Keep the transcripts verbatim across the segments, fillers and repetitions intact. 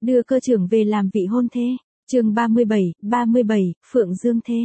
Đưa cơ trưởng về làm vị hôn thê. Chương ba mươi bảy, ba mươi bảy, Phượng Dương thê.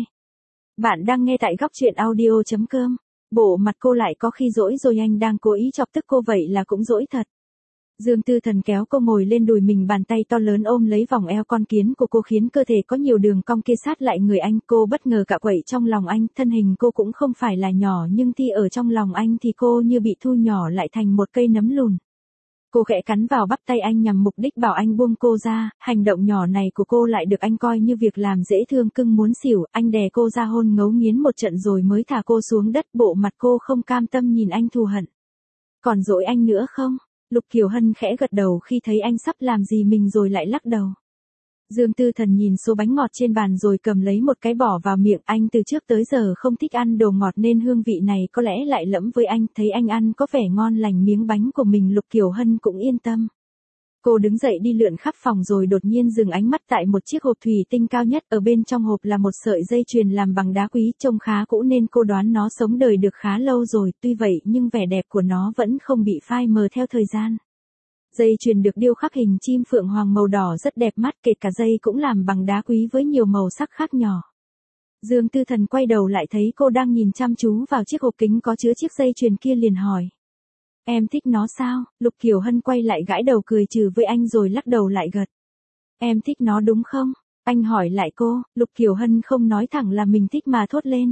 Bạn đang nghe tại góc truyện audio chấm com. Bộ mặt cô lại có khi dỗi rồi, anh đang cố ý chọc tức cô vậy là cũng dỗi thật. Dương Tư Thần kéo cô ngồi lên đùi mình, bàn tay to lớn ôm lấy vòng eo con kiến của cô khiến cơ thể có nhiều đường cong kia sát lại người anh. Cô bất ngờ cạ quậy trong lòng anh, thân hình cô cũng không phải là nhỏ nhưng thi ở trong lòng anh thì cô như bị thu nhỏ lại thành một cây nấm lùn. Cô khẽ cắn vào bắp tay anh nhằm mục đích bảo anh buông cô ra, hành động nhỏ này của cô lại được anh coi như việc làm dễ thương cưng muốn xỉu. Anh đè cô ra hôn ngấu nghiến một trận rồi mới thả cô xuống đất, bộ mặt cô không cam tâm nhìn anh thù hận. Còn dỗi anh nữa không? Lục Kiều Hân khẽ gật đầu khi thấy anh sắp làm gì mình rồi lại lắc đầu. Dương Tư Thần nhìn số bánh ngọt trên bàn rồi cầm lấy một cái bỏ vào miệng. Anh từ trước tới giờ không thích ăn đồ ngọt nên hương vị này có lẽ lại lẫm với anh. Thấy anh ăn có vẻ ngon lành miếng bánh của mình, Lục Kiều Hân cũng yên tâm. Cô đứng dậy đi lượn khắp phòng rồi đột nhiên dừng ánh mắt tại một chiếc hộp thủy tinh cao nhất. Ở bên trong hộp là một sợi dây chuyền làm bằng đá quý, trông khá cũ nên cô đoán nó sống đời được khá lâu rồi. Tuy vậy nhưng vẻ đẹp của nó vẫn không bị phai mờ theo thời gian. Dây chuyền được điêu khắc hình chim phượng hoàng màu đỏ rất đẹp mắt, kể cả dây cũng làm bằng đá quý với nhiều màu sắc khác nhỏ. Dương Tư Thần quay đầu lại thấy cô đang nhìn chăm chú vào chiếc hộp kính có chứa chiếc dây chuyền kia liền hỏi. Em thích nó sao? Lục Kiều Hân quay lại gãi đầu cười trừ với anh rồi lắc đầu lại gật. Em thích nó đúng không? Anh hỏi lại cô. Lục Kiều Hân không nói thẳng là mình thích mà thốt lên.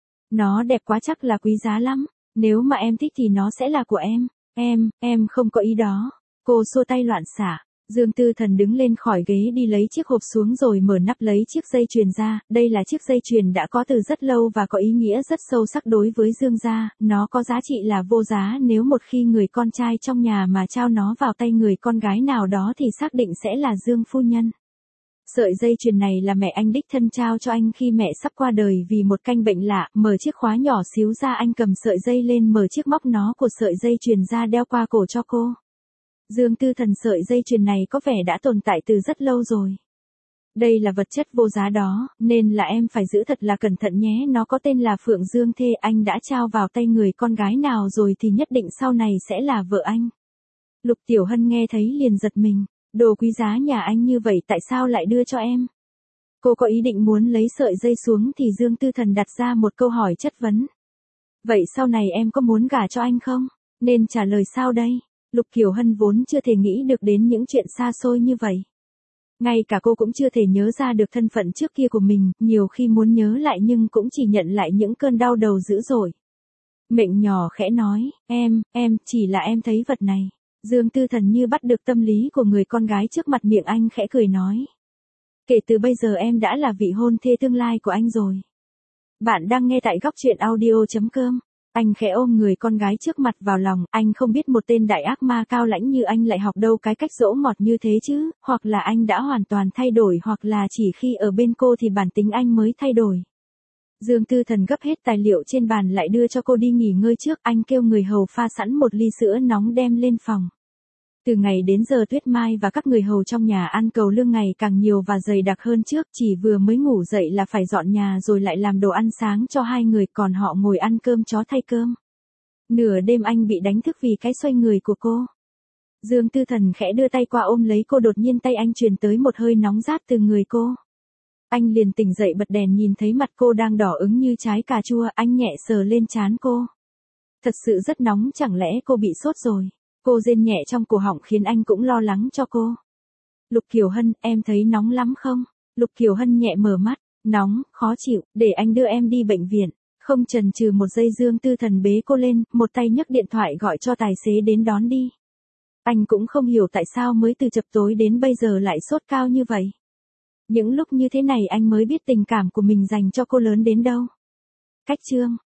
Nó đẹp quá, chắc là quý giá lắm. Nếu mà em thích thì nó sẽ là của em. Em, em không có ý đó. Cô xua tay loạn xả. Dương Tư Thần đứng lên khỏi ghế đi lấy chiếc hộp xuống rồi mở nắp lấy chiếc dây chuyền ra. Đây là chiếc dây chuyền đã có từ rất lâu và có ý nghĩa rất sâu sắc đối với Dương gia. Nó có giá trị là vô giá, nếu một khi người con trai trong nhà mà trao nó vào tay người con gái nào đó thì xác định sẽ là Dương phu nhân. Sợi dây chuyền này là mẹ anh đích thân trao cho anh khi mẹ sắp qua đời vì một căn bệnh lạ. Mở chiếc khóa nhỏ xíu ra, anh cầm sợi dây lên mở chiếc móc nó của sợi dây chuyền ra đeo qua cổ cho cô. Dương Tư Thần, sợi dây chuyền này có vẻ đã tồn tại từ rất lâu rồi. Đây là vật chất vô giá đó, nên là em phải giữ thật là cẩn thận nhé. Nó có tên là Phượng Dương thê, anh đã trao vào tay người con gái nào rồi thì nhất định sau này sẽ là vợ anh. Lục Tiểu Hân nghe thấy liền giật mình. Đồ quý giá nhà anh như vậy tại sao lại đưa cho em? Cô có ý định muốn lấy sợi dây xuống thì Dương Tư Thần đặt ra một câu hỏi chất vấn. Vậy sau này em có muốn gả cho anh không? Nên trả lời sao đây? Lục Kiều Hân vốn chưa thể nghĩ được đến những chuyện xa xôi như vậy. Ngay cả cô cũng chưa thể nhớ ra được thân phận trước kia của mình, nhiều khi muốn nhớ lại nhưng cũng chỉ nhận lại những cơn đau đầu dữ dội. Miệng nhỏ khẽ nói, em, em, chỉ là em thấy vật này. Dương Tư Thần như bắt được tâm lý của người con gái trước mặt, miệng anh khẽ cười nói. Kể từ bây giờ em đã là vị hôn thê tương lai của anh rồi. Bạn đang nghe tại góc truyện audio chấm com. Anh khẽ ôm người con gái trước mặt vào lòng, anh không biết một tên đại ác ma cao lãnh như anh lại học đâu cái cách dỗ ngọt như thế chứ, hoặc là anh đã hoàn toàn thay đổi hoặc là chỉ khi ở bên cô thì bản tính anh mới thay đổi. Dương Tư Thần gấp hết tài liệu trên bàn lại đưa cho cô đi nghỉ ngơi trước, anh kêu người hầu pha sẵn một ly sữa nóng đem lên phòng. Từ ngày đến giờ Tuyết Mai và các người hầu trong nhà ăn cầu lương ngày càng nhiều và dày đặc hơn trước, chỉ vừa mới ngủ dậy là phải dọn nhà rồi lại làm đồ ăn sáng cho hai người, còn họ ngồi ăn cơm chó thay cơm. Nửa đêm anh bị đánh thức vì cái xoay người của cô. Dương Tư Thần khẽ đưa tay qua ôm lấy cô, đột nhiên tay anh truyền tới một hơi nóng rát từ người cô. Anh liền tỉnh dậy bật đèn, nhìn thấy mặt cô đang đỏ ửng như trái cà chua, anh nhẹ sờ lên trán cô. Thật sự rất nóng, chẳng lẽ cô bị sốt rồi? Cô rên nhẹ trong cổ họng khiến anh cũng lo lắng cho cô. Lục Kiều Hân, em thấy nóng lắm không? Lục Kiều Hân nhẹ mở mắt, nóng, khó chịu, để anh đưa em đi bệnh viện. Không chần chừ một giây Dương Tư Thần bế cô lên, một tay nhấc điện thoại gọi cho tài xế đến đón đi. Anh cũng không hiểu tại sao mới từ chập tối đến bây giờ lại sốt cao như vậy. Những lúc như thế này anh mới biết tình cảm của mình dành cho cô lớn đến đâu. Cách chương